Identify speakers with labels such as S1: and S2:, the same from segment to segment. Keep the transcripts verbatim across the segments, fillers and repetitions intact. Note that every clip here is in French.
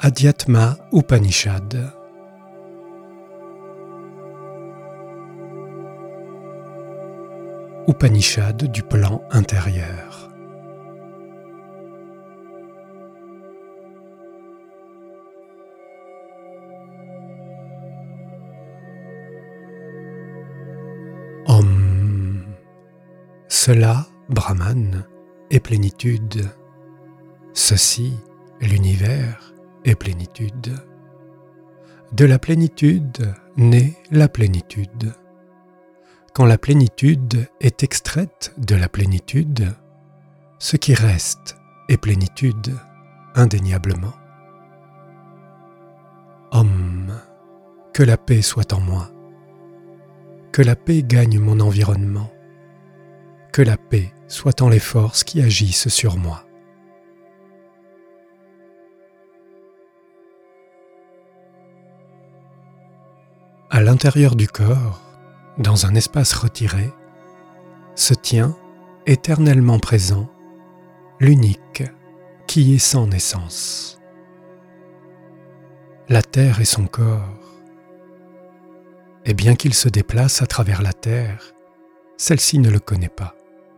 S1: Adhyatma Upanishad. Upanishad du plan intérieur. Om. Cela, Brahman, est plénitude. Ceci, l'univers, est plénitude. De la plénitude naît la plénitude. Quand la plénitude est extraite de la plénitude, ce qui reste est plénitude, indéniablement. Om, que la paix soit en moi, que la paix gagne mon environnement, que la paix soit en les forces qui agissent sur moi. À l'intérieur du corps, dans un espace retiré, se tient, éternellement présent, l'unique qui est sans naissance. La terre est son corps, et bien qu'il se déplace à travers la terre, celle-ci ne le connaît pas.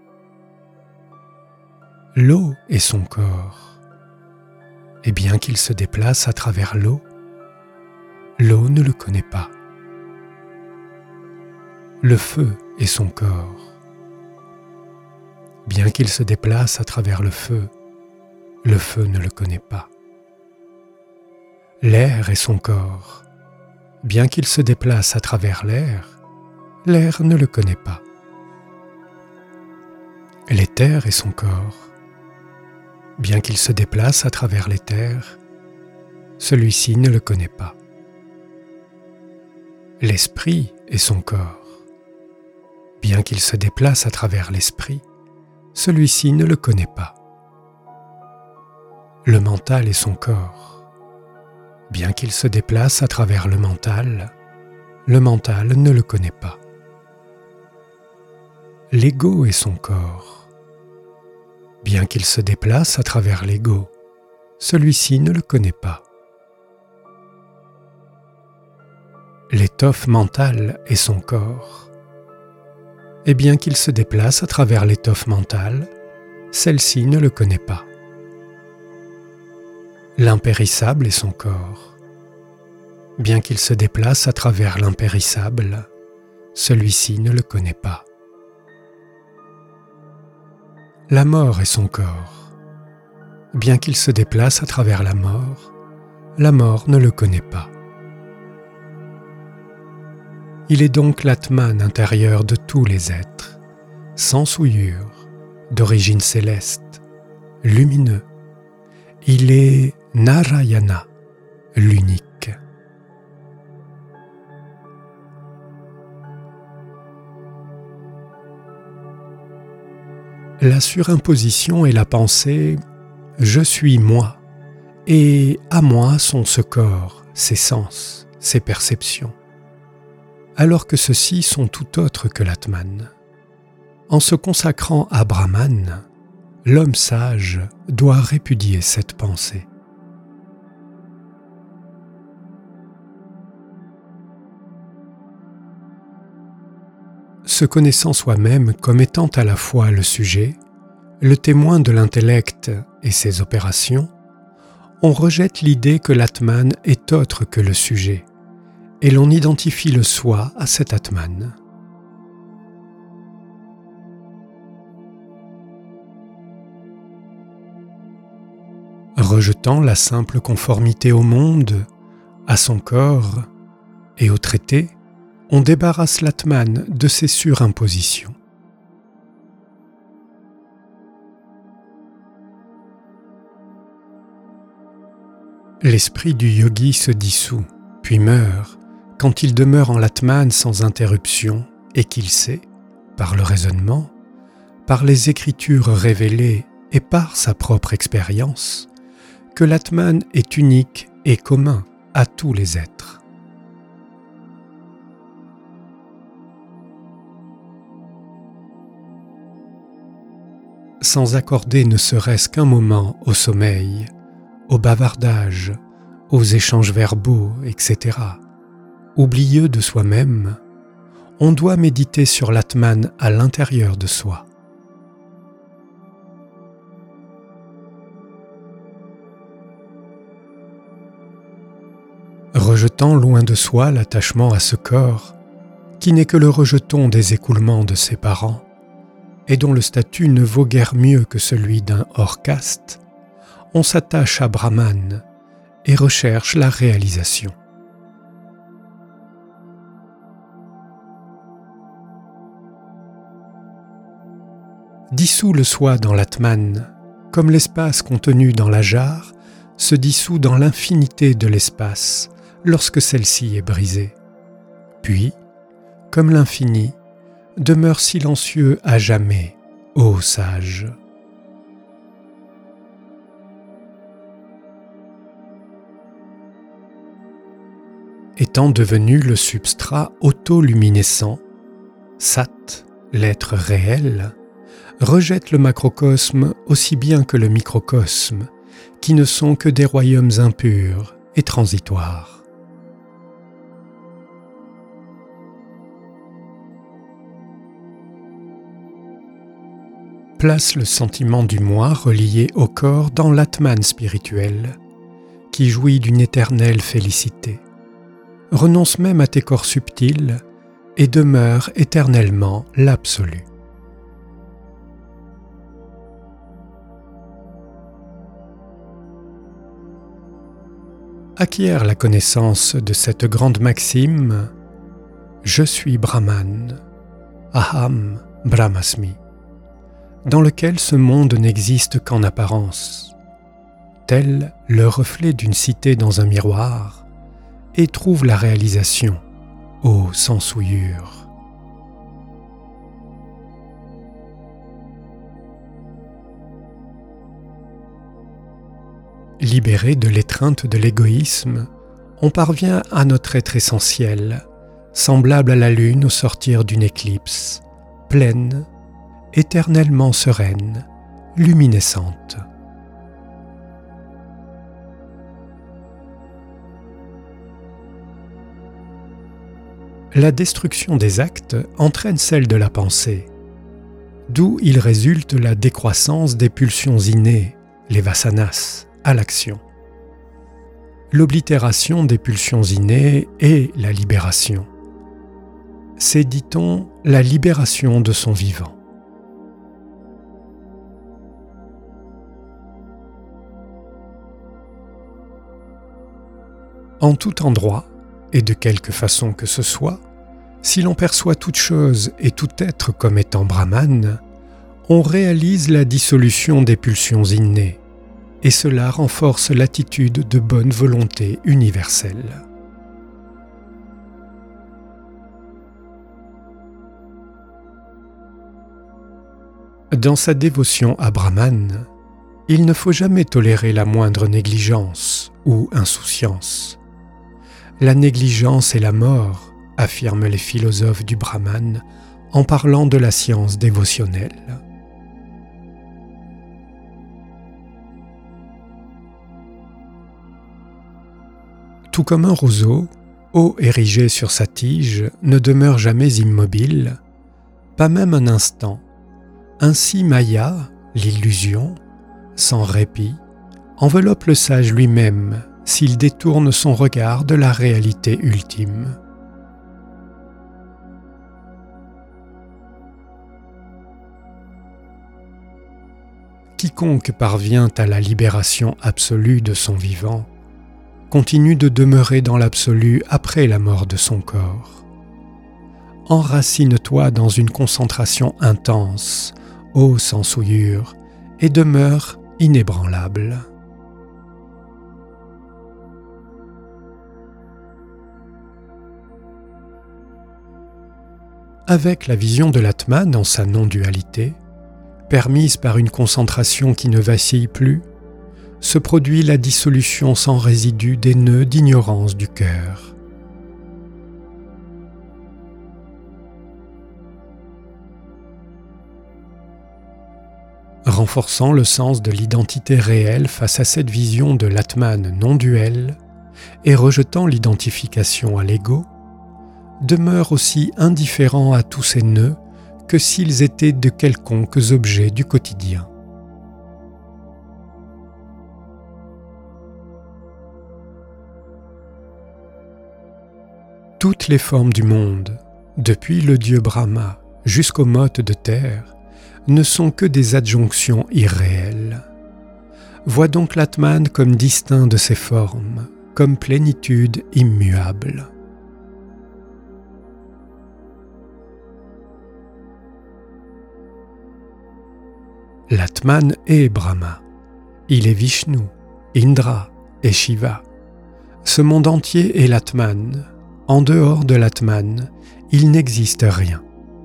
S1: L'eau est son corps, et bien qu'il se déplace à travers l'eau, l'eau ne le connaît pas. Le feu est son corps. Bien qu'il se déplace à travers le feu, le feu ne le connaît pas. L'air est son corps. Bien qu'il se déplace à travers l'air, l'air ne le connaît pas. L'éther est son corps. Bien qu'il se déplace à travers l'éther, celui-ci ne le connaît pas. L'esprit est son corps. Bien qu'il se déplace à travers l'esprit, celui-ci ne le connaît pas. Le mental est son corps. Bien qu'il se déplace à travers le mental, le mental ne le connaît pas. L'ego est son corps. Bien qu'il se déplace à travers l'ego, celui-ci ne le connaît pas. L'étoffe mentale est son corps. Et bien qu'il se déplace à travers l'étoffe mentale, celle-ci ne le connaît pas. L'impérissable est son corps. Bien qu'il se déplace à travers l'impérissable, celui-ci ne le connaît pas. La mort est son corps. Bien qu'il se déplace à travers la mort, la mort ne le connaît pas. Il est donc l'Atman intérieur de tous les êtres, sans souillure, d'origine céleste, lumineux. Il est Narayana, l'unique. La surimposition est la pensée « je suis moi » et « à moi sont ce corps, ses sens, ses perceptions ». Alors que ceux-ci sont tout autres que l'Atman. En se consacrant à Brahman, l'homme sage doit répudier cette pensée. Se connaissant soi-même comme étant à la fois le sujet, le témoin de l'intellect et ses opérations, on rejette l'idée que l'Atman est autre que le sujet, et l'on identifie le soi à cet Atman. Rejetant la simple conformité au monde, à son corps et au traité, on débarrasse l'Atman de ses surimpositions. L'esprit du yogi se dissout, puis meurt, quand il demeure en l'Atman sans interruption et qu'il sait, par le raisonnement, par les écritures révélées et par sa propre expérience, que l'Atman est unique et commun à tous les êtres. sans accorder ne serait-ce qu'un moment au sommeil, au bavardage, aux échanges verbaux, et cetera, oublieux de soi-même, on doit méditer sur l'Atman à l'intérieur de soi. Rejetant loin de soi l'attachement à ce corps, qui n'est que le rejeton des écoulements de ses parents, et dont le statut ne vaut guère mieux que celui d'un hors-caste, on s'attache à Brahman et recherche la réalisation. Dissout le soi dans l'Atman, comme l'espace contenu dans la jarre se dissout dans l'infinité de l'espace lorsque celle-ci est brisée. Puis, comme l'infini, demeure silencieux à jamais, ô sage. Étant devenu le substrat autoluminescent, Sat, l'être réel, rejette le macrocosme aussi bien que le microcosme, qui ne sont que des royaumes impurs et transitoires. Place le sentiment du moi relié au corps dans l'Atman spirituel, qui jouit d'une éternelle félicité. Renonce même à tes corps subtils et demeure éternellement l'absolu. Acquiert la connaissance de cette grande maxime « Je suis Brahman, Aham Brahmasmi », dans lequel ce monde n'existe qu'en apparence, tel le reflet d'une cité dans un miroir, et trouve la réalisation, ô sans souillure. Libéré de l'étreinte de l'égoïsme, on parvient à notre être essentiel, semblable à la lune au sortir d'une éclipse, pleine, éternellement sereine, luminescente. La destruction des actes entraîne celle de la pensée, d'où il résulte la décroissance des pulsions innées, les vasanas, à l'action. L'oblitération des pulsions innées est la libération. C'est, dit-on, la libération de son vivant. En tout endroit, et de quelque façon que ce soit, si l'on perçoit toute chose et tout être comme étant Brahman, on réalise la dissolution des pulsions innées, et cela renforce l'attitude de bonne volonté universelle. Dans sa dévotion à Brahman, il ne faut jamais tolérer la moindre négligence ou insouciance. La négligence est la mort, affirment les philosophes du Brahman en parlant de la science dévotionnelle. Tout comme un roseau, haut érigé sur sa tige, ne demeure jamais immobile, pas même un instant. Ainsi Maya, l'illusion, sans répit, enveloppe le sage lui-même s'il détourne son regard de la réalité ultime. Quiconque parvient à la libération absolue de son vivant continue de demeurer dans l'absolu après la mort de son corps. Enracine-toi dans une concentration intense, ô sans souillure, et demeure inébranlable. Avec la vision de l'Atman dans sa non-dualité, permise par une concentration qui ne vacille plus, se produit la dissolution sans résidu des nœuds d'ignorance du cœur. Renforçant le sens de l'identité réelle face à cette vision de l'Atman non duel, et rejetant l'identification à l'ego, demeure aussi indifférent à tous ces nœuds que s'ils étaient de quelconques objets du quotidien. Toutes les formes du monde, depuis le dieu Brahma jusqu'aux mottes de terre, ne sont que des adjonctions irréelles. Vois donc l'Atman comme distinct de ces formes, comme plénitude immuable. L'Atman est Brahma. Il est Vishnu, Indra et Shiva. Ce monde entier est l'Atman. En dehors de l'Atman, il n'existe rien.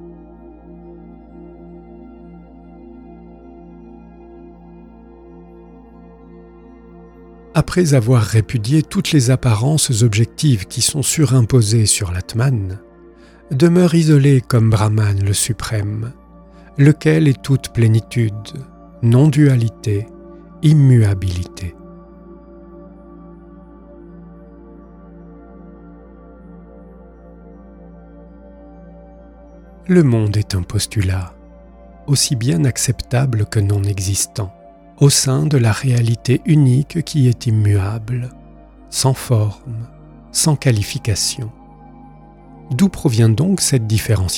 S1: Après avoir répudié toutes les apparences objectives qui sont surimposées sur l'Atman, demeure isolé comme Brahman le suprême, lequel est toute plénitude, non-dualité, immuabilité. Le monde est un postulat, aussi bien acceptable que non existant, au sein de la réalité unique qui est immuable, sans forme, sans qualification. D'où provient donc cette différenciation ?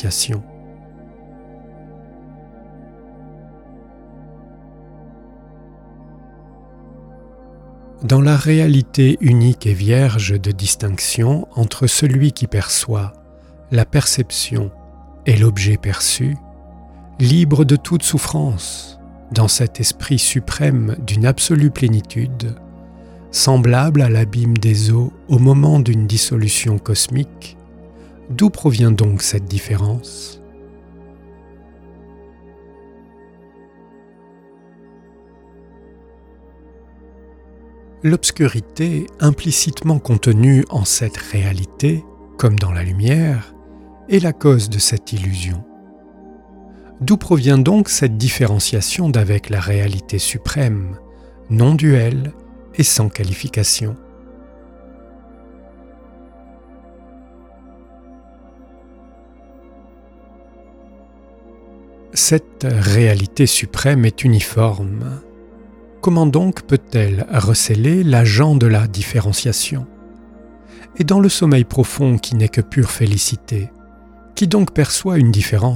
S1: Dans la réalité unique et vierge de distinction entre celui qui perçoit, la perception et l'objet perçu, libre de toute souffrance, dans cet esprit suprême d'une absolue plénitude, semblable à l'abîme des eaux au moment d'une dissolution cosmique, d'où provient donc cette différence ? L'obscurité implicitement contenue en cette réalité, comme dans la lumière, est la cause de cette illusion. D'où provient donc cette différenciation d'avec la réalité suprême, non duelle et sans qualification ? Cette réalité suprême est uniforme. Comment donc peut-elle recéler l'agent de la différenciation ? Et dans le sommeil profond qui n'est que pure félicité, qui donc perçoit une différence ?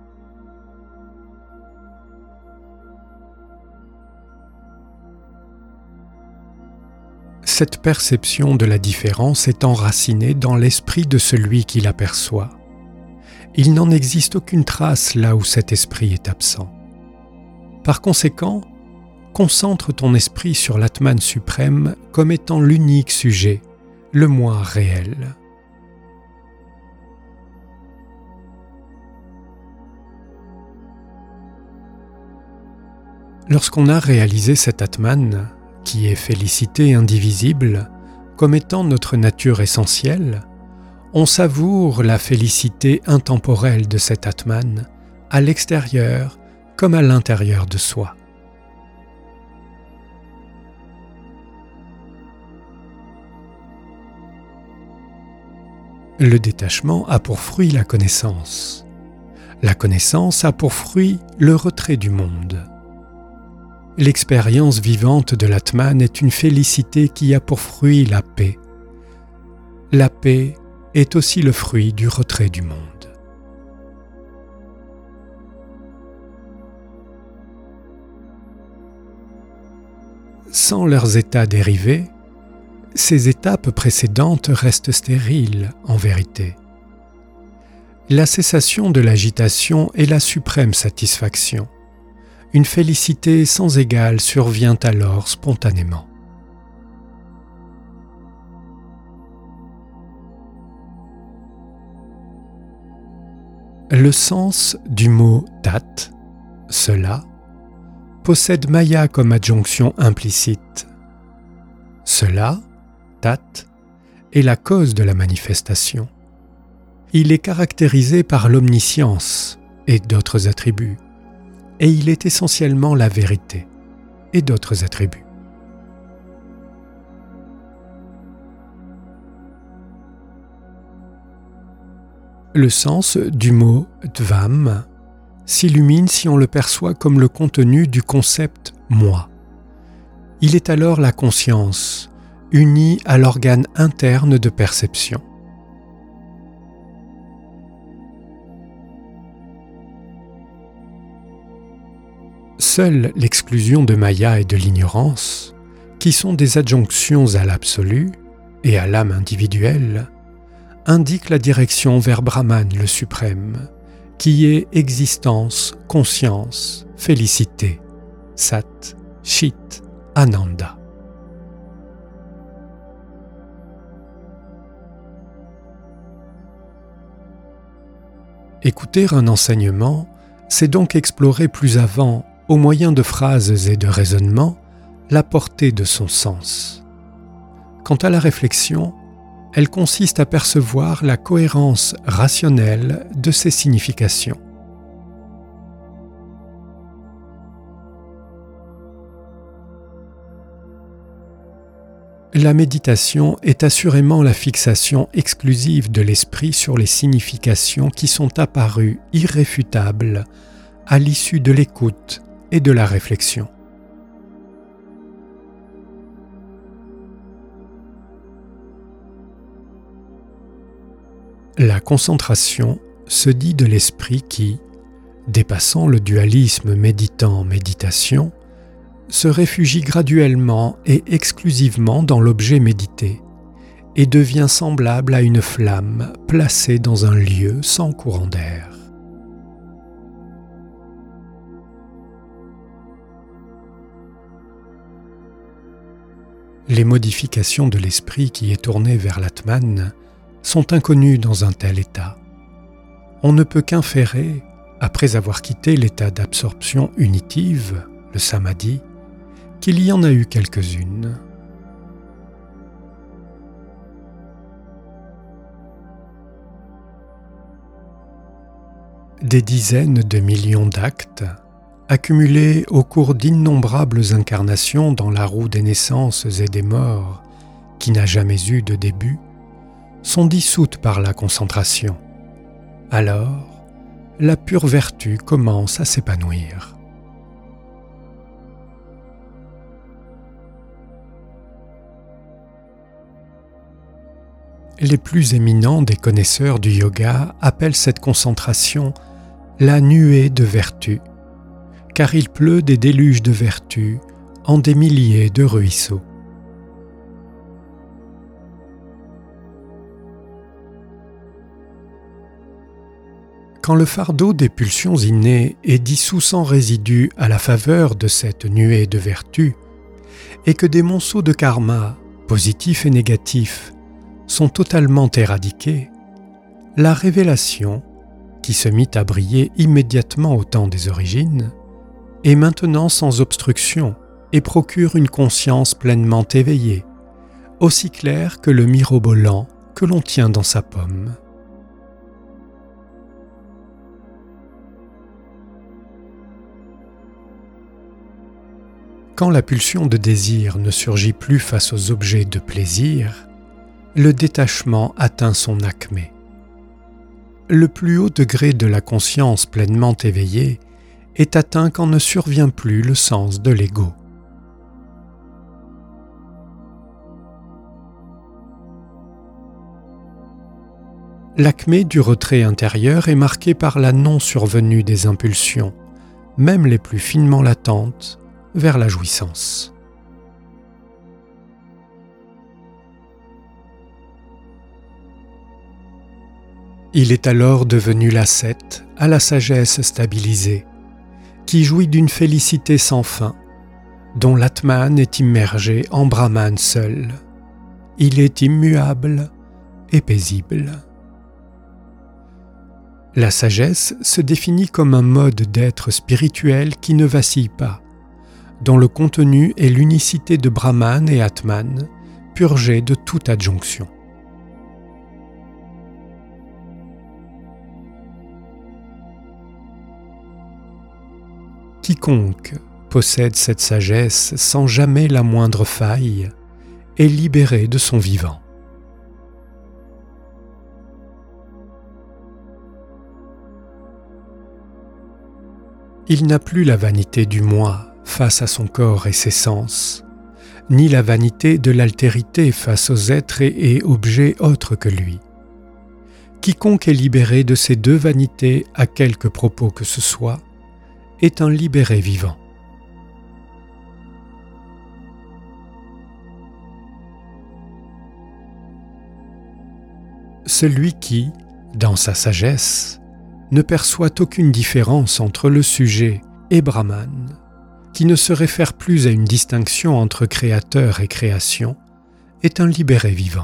S1: Cette perception de la différence est enracinée dans l'esprit de celui qui l'aperçoit. Il n'en existe aucune trace là où cet esprit est absent. Par conséquent, concentre ton esprit sur l'Atman suprême comme étant l'unique sujet, le moi réel. Lorsqu'on a réalisé cet Atman, qui est félicité indivisible, comme étant notre nature essentielle, on savoure la félicité intemporelle de cet Atman, à l'extérieur comme à l'intérieur de soi. Le détachement a pour fruit la connaissance. La connaissance a pour fruit le retrait du monde. L'expérience vivante de l'Atman est une félicité qui a pour fruit la paix. La paix est aussi le fruit du retrait du monde. Sans leurs états dérivés, ces étapes précédentes restent stériles en vérité. La cessation de l'agitation est la suprême satisfaction. Une félicité sans égale survient alors spontanément. Le sens du mot « tat », cela, possède Maya comme adjonction implicite. Cela, tat, est la cause de la manifestation. Il est caractérisé par l'omniscience et d'autres attributs, et il est essentiellement la vérité et d'autres attributs. Le sens du mot dvam s'illumine si on le perçoit comme le contenu du concept « moi ». Il est alors la conscience, unie à l'organe interne de perception. Seule l'exclusion de Maya et de l'ignorance, qui sont des adjonctions à l'absolu et à l'âme individuelle, indique la direction vers Brahman le suprême, qui est existence, conscience, félicité, Sat, Chit, Ananda. Écouter un enseignement, c'est donc explorer plus avant, au moyen de phrases et de raisonnements, la portée de son sens. Quant à la réflexion, elle consiste à percevoir la cohérence rationnelle de ses significations. La méditation est assurément la fixation exclusive de l'esprit sur les significations qui sont apparues irréfutables à l'issue de l'écoute et de la réflexion. La concentration se dit de l'esprit qui, dépassant le dualisme méditant-méditation, se réfugie graduellement et exclusivement dans l'objet médité et devient semblable à une flamme placée dans un lieu sans courant d'air. Les modifications de l'esprit qui est tourné vers l'Atman sont inconnues dans un tel état. On ne peut qu'inférer, après avoir quitté l'état d'absorption unitive, le samadhi, qu'il y en a eu quelques-unes. Des dizaines de millions d'actes, accumulés au cours d'innombrables incarnations dans la roue des naissances et des morts, qui n'a jamais eu de début, sont dissoutes par la concentration. Alors, la pure vertu commence à s'épanouir. Les plus éminents des connaisseurs du yoga appellent cette concentration la nuée de vertu, car il pleut des déluges de vertu en des milliers de ruisseaux. Quand le fardeau des pulsions innées est dissous sans résidu à la faveur de cette nuée de vertu, et que des monceaux de karma, positifs et négatifs, sont totalement éradiqués, la révélation, qui se mit à briller immédiatement au temps des origines, est maintenant sans obstruction et procure une conscience pleinement éveillée, aussi claire que le mirobolant que l'on tient dans sa pomme. Quand la pulsion de désir ne surgit plus face aux objets de plaisir, le détachement atteint son acmé. Le plus haut degré de la conscience pleinement éveillée est atteint quand ne survient plus le sens de l'ego. L'acmé du retrait intérieur est marqué par la non-survenue des impulsions, même les plus finement latentes, vers la jouissance. Il est alors devenu l'ascète à la sagesse stabilisée, qui jouit d'une félicité sans fin, dont l'Atman est immergé en Brahman seul. Il est immuable et paisible. La sagesse se définit comme un mode d'être spirituel qui ne vacille pas, dont le contenu est l'unicité de Brahman et Atman, purgée de toute adjonction. Quiconque possède cette sagesse sans jamais la moindre faille est libéré de son vivant. Il n'a plus la vanité du moi face à son corps et ses sens, ni la vanité de l'altérité face aux êtres et, et objets autres que lui. Quiconque est libéré de ces deux vanités à quelque propos que ce soit, est un libéré vivant. Celui qui, dans sa sagesse, ne perçoit aucune différence entre le sujet et Brahman, qui ne se réfère plus à une distinction entre créateur et création, est un libéré vivant.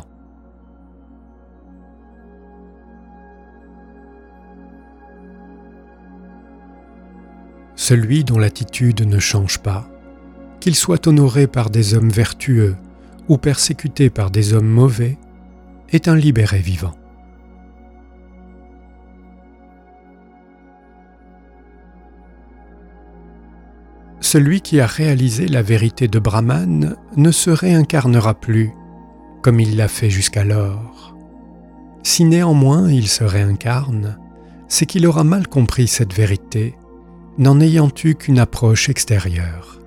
S1: Celui dont l'attitude ne change pas, qu'il soit honoré par des hommes vertueux ou persécuté par des hommes mauvais, est un libéré vivant. Celui qui a réalisé la vérité de Brahman ne se réincarnera plus, comme il l'a fait jusqu'alors. Si néanmoins il se réincarne, c'est qu'il aura mal compris cette vérité, n'en ayant eu qu'une approche extérieure.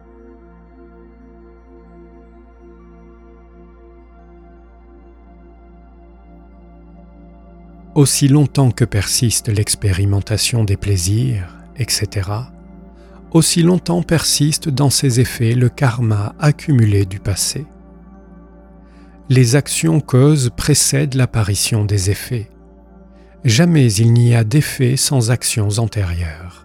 S1: Aussi longtemps que persiste l'expérimentation des plaisirs, et cetera, aussi longtemps persiste dans ses effets le karma accumulé du passé. Les actions-causes précèdent l'apparition des effets. Jamais il n'y a d'effets sans actions antérieures.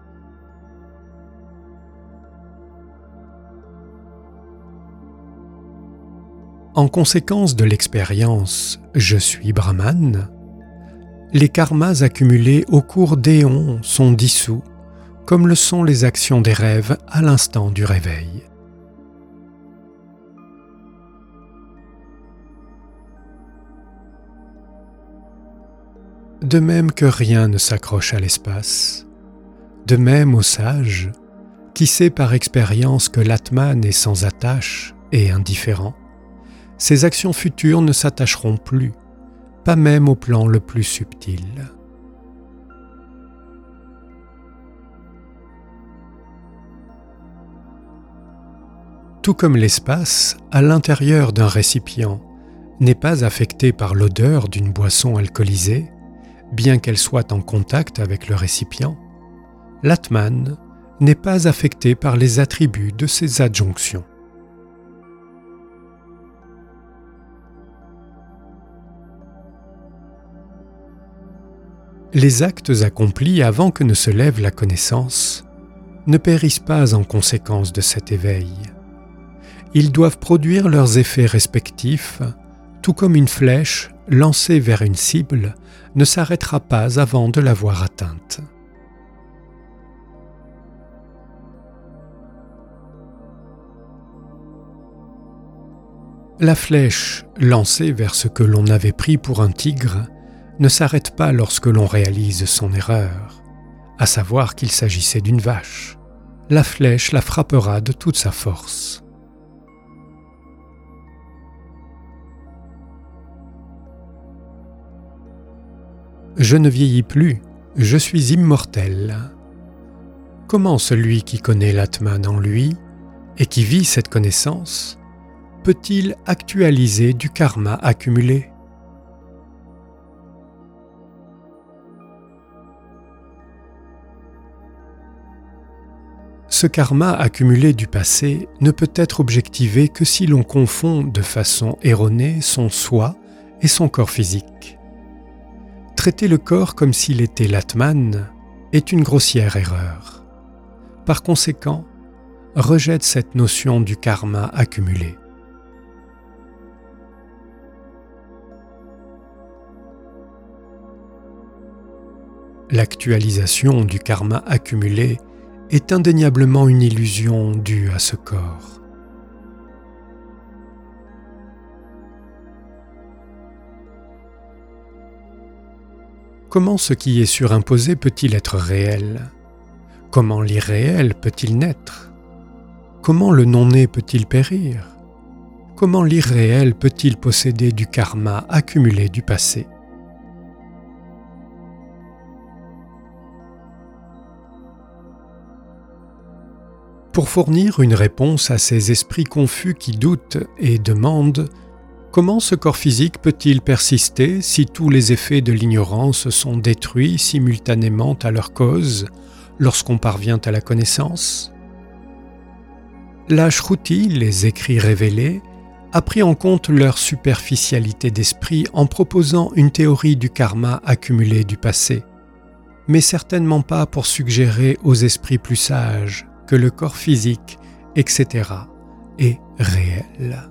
S1: En conséquence de l'expérience « Je suis Brahman », les karmas accumulés au cours d'éons sont dissous, comme le sont les actions des rêves à l'instant du réveil. De même que rien ne s'accroche à l'espace, de même au sage, qui sait par expérience que l'Atman est sans attache et indifférent, ses actions futures ne s'attacheront plus, pas même au plan le plus subtil. Tout comme l'espace, à l'intérieur d'un récipient, n'est pas affecté par l'odeur d'une boisson alcoolisée, bien qu'elle soit en contact avec le récipient, l'Atman n'est pas affecté par les attributs de ses adjonctions. Les actes accomplis avant que ne se lève la connaissance ne périssent pas en conséquence de cet éveil. Ils doivent produire leurs effets respectifs, tout comme une flèche lancée vers une cible ne s'arrêtera pas avant de l'avoir atteinte. La flèche lancée vers ce que l'on avait pris pour un tigre ne s'arrête pas lorsque l'on réalise son erreur, à savoir qu'il s'agissait d'une vache. La flèche la frappera de toute sa force. Je ne vieillis plus, je suis immortel. Comment celui qui connaît l'Atman en lui et qui vit cette connaissance peut-il actualiser du karma accumulé ? Ce karma accumulé du passé ne peut être objectivé que si l'on confond de façon erronée son soi et son corps physique. Traiter le corps comme s'il était l'Atman est une grossière erreur. Par conséquent, rejette cette notion du karma accumulé. L'actualisation du karma accumulé est indéniablement une illusion due à ce corps. Comment ce qui est surimposé peut-il être réel ? Comment l'irréel peut-il naître ? Comment le non-né peut-il périr ? Comment l'irréel peut-il posséder du karma accumulé du passé ? Pour fournir une réponse à ces esprits confus qui doutent et demandent comment ce corps physique peut-il persister si tous les effets de l'ignorance sont détruits simultanément à leur cause lorsqu'on parvient à la connaissance? La Shruti, les écrits révélés, a pris en compte leur superficialité d'esprit en proposant une théorie du karma accumulé du passé, mais certainement pas pour suggérer aux esprits plus sages que le corps physique, et cetera, est réel.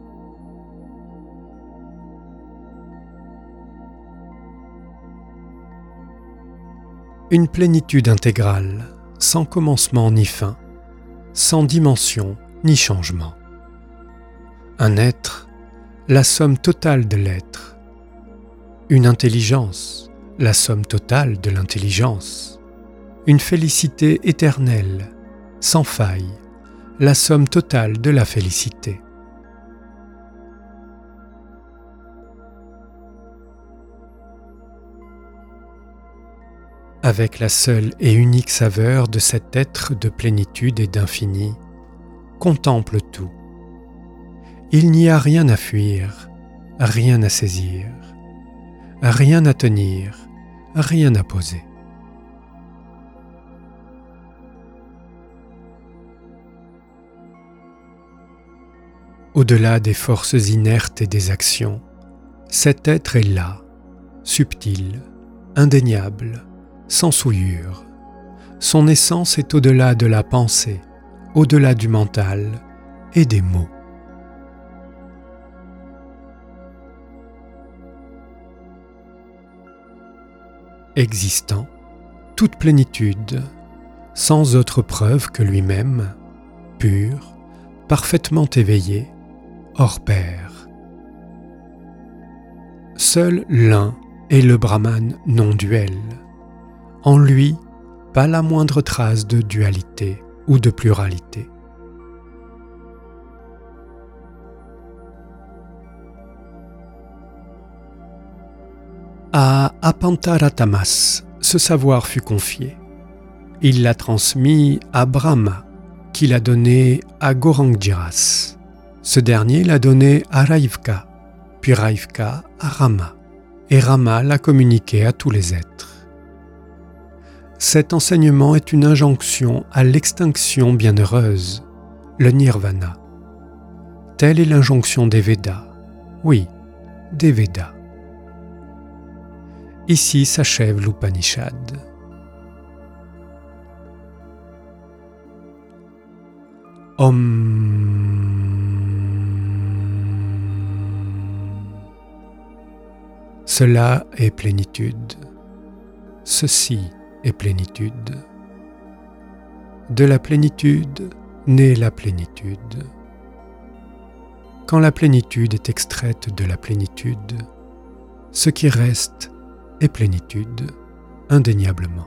S1: Une plénitude intégrale, sans commencement ni fin, sans dimension ni changement. Un être, la somme totale de l'être. Une intelligence, la somme totale de l'intelligence. Une félicité éternelle, sans faille, la somme totale de la félicité. Avec la seule et unique saveur de cet être de plénitude et d'infini, contemple tout. Il n'y a rien à fuir, rien à saisir, rien à tenir, rien à poser. Au-delà des forces inertes et des actions, cet être est là, subtil, indéniable, sans souillure. Son essence est au-delà de la pensée, au-delà du mental et des mots. Existant, toute plénitude, sans autre preuve que lui-même, pur, parfaitement éveillé, hors pair. Seul l'un est le Brahman non-duel. En lui, pas la moindre trace de dualité ou de pluralité. À Apantaratamas, ce savoir fut confié. Il l'a transmis à Brahma, qui l'a donné à Gorangjiras. Ce dernier l'a donné à Raivka, puis Raivka à Rama, et Rama l'a communiqué à tous les êtres. Cet enseignement est une injonction à l'extinction bienheureuse, le nirvana. Telle est l'injonction des Védas, oui, des Védas. Ici s'achève l'Upanishad. Om. Cela est plénitude. Ceci est plénitude. De la plénitude naît la plénitude. Quand la plénitude est extraite de la plénitude, ce qui reste est plénitude, indéniablement.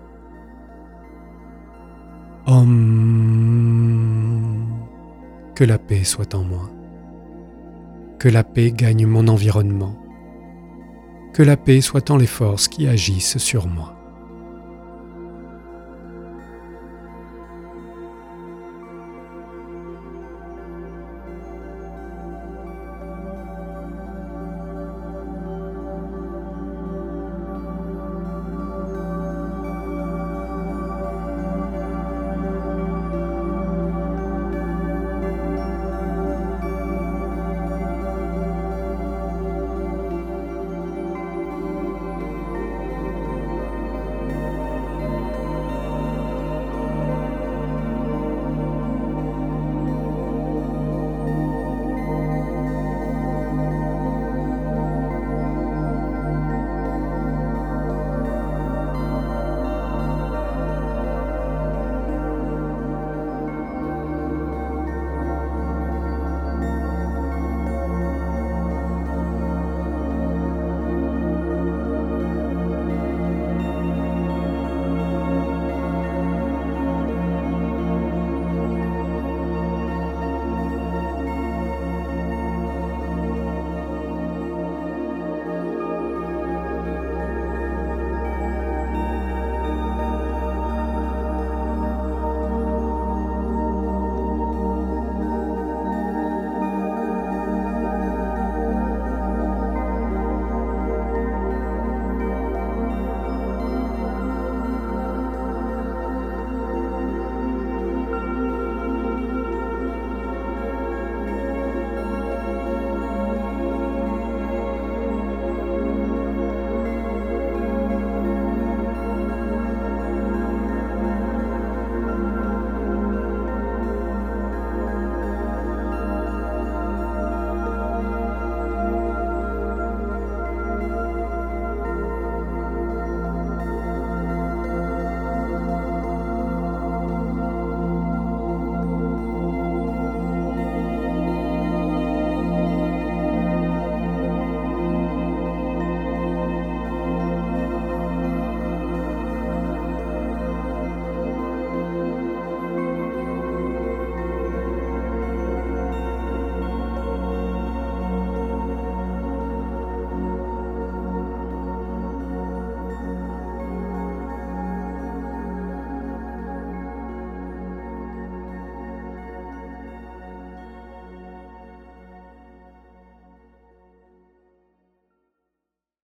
S1: Om. Que la paix soit en moi. Que la paix gagne mon environnement. Que la paix soit en les forces qui agissent sur moi.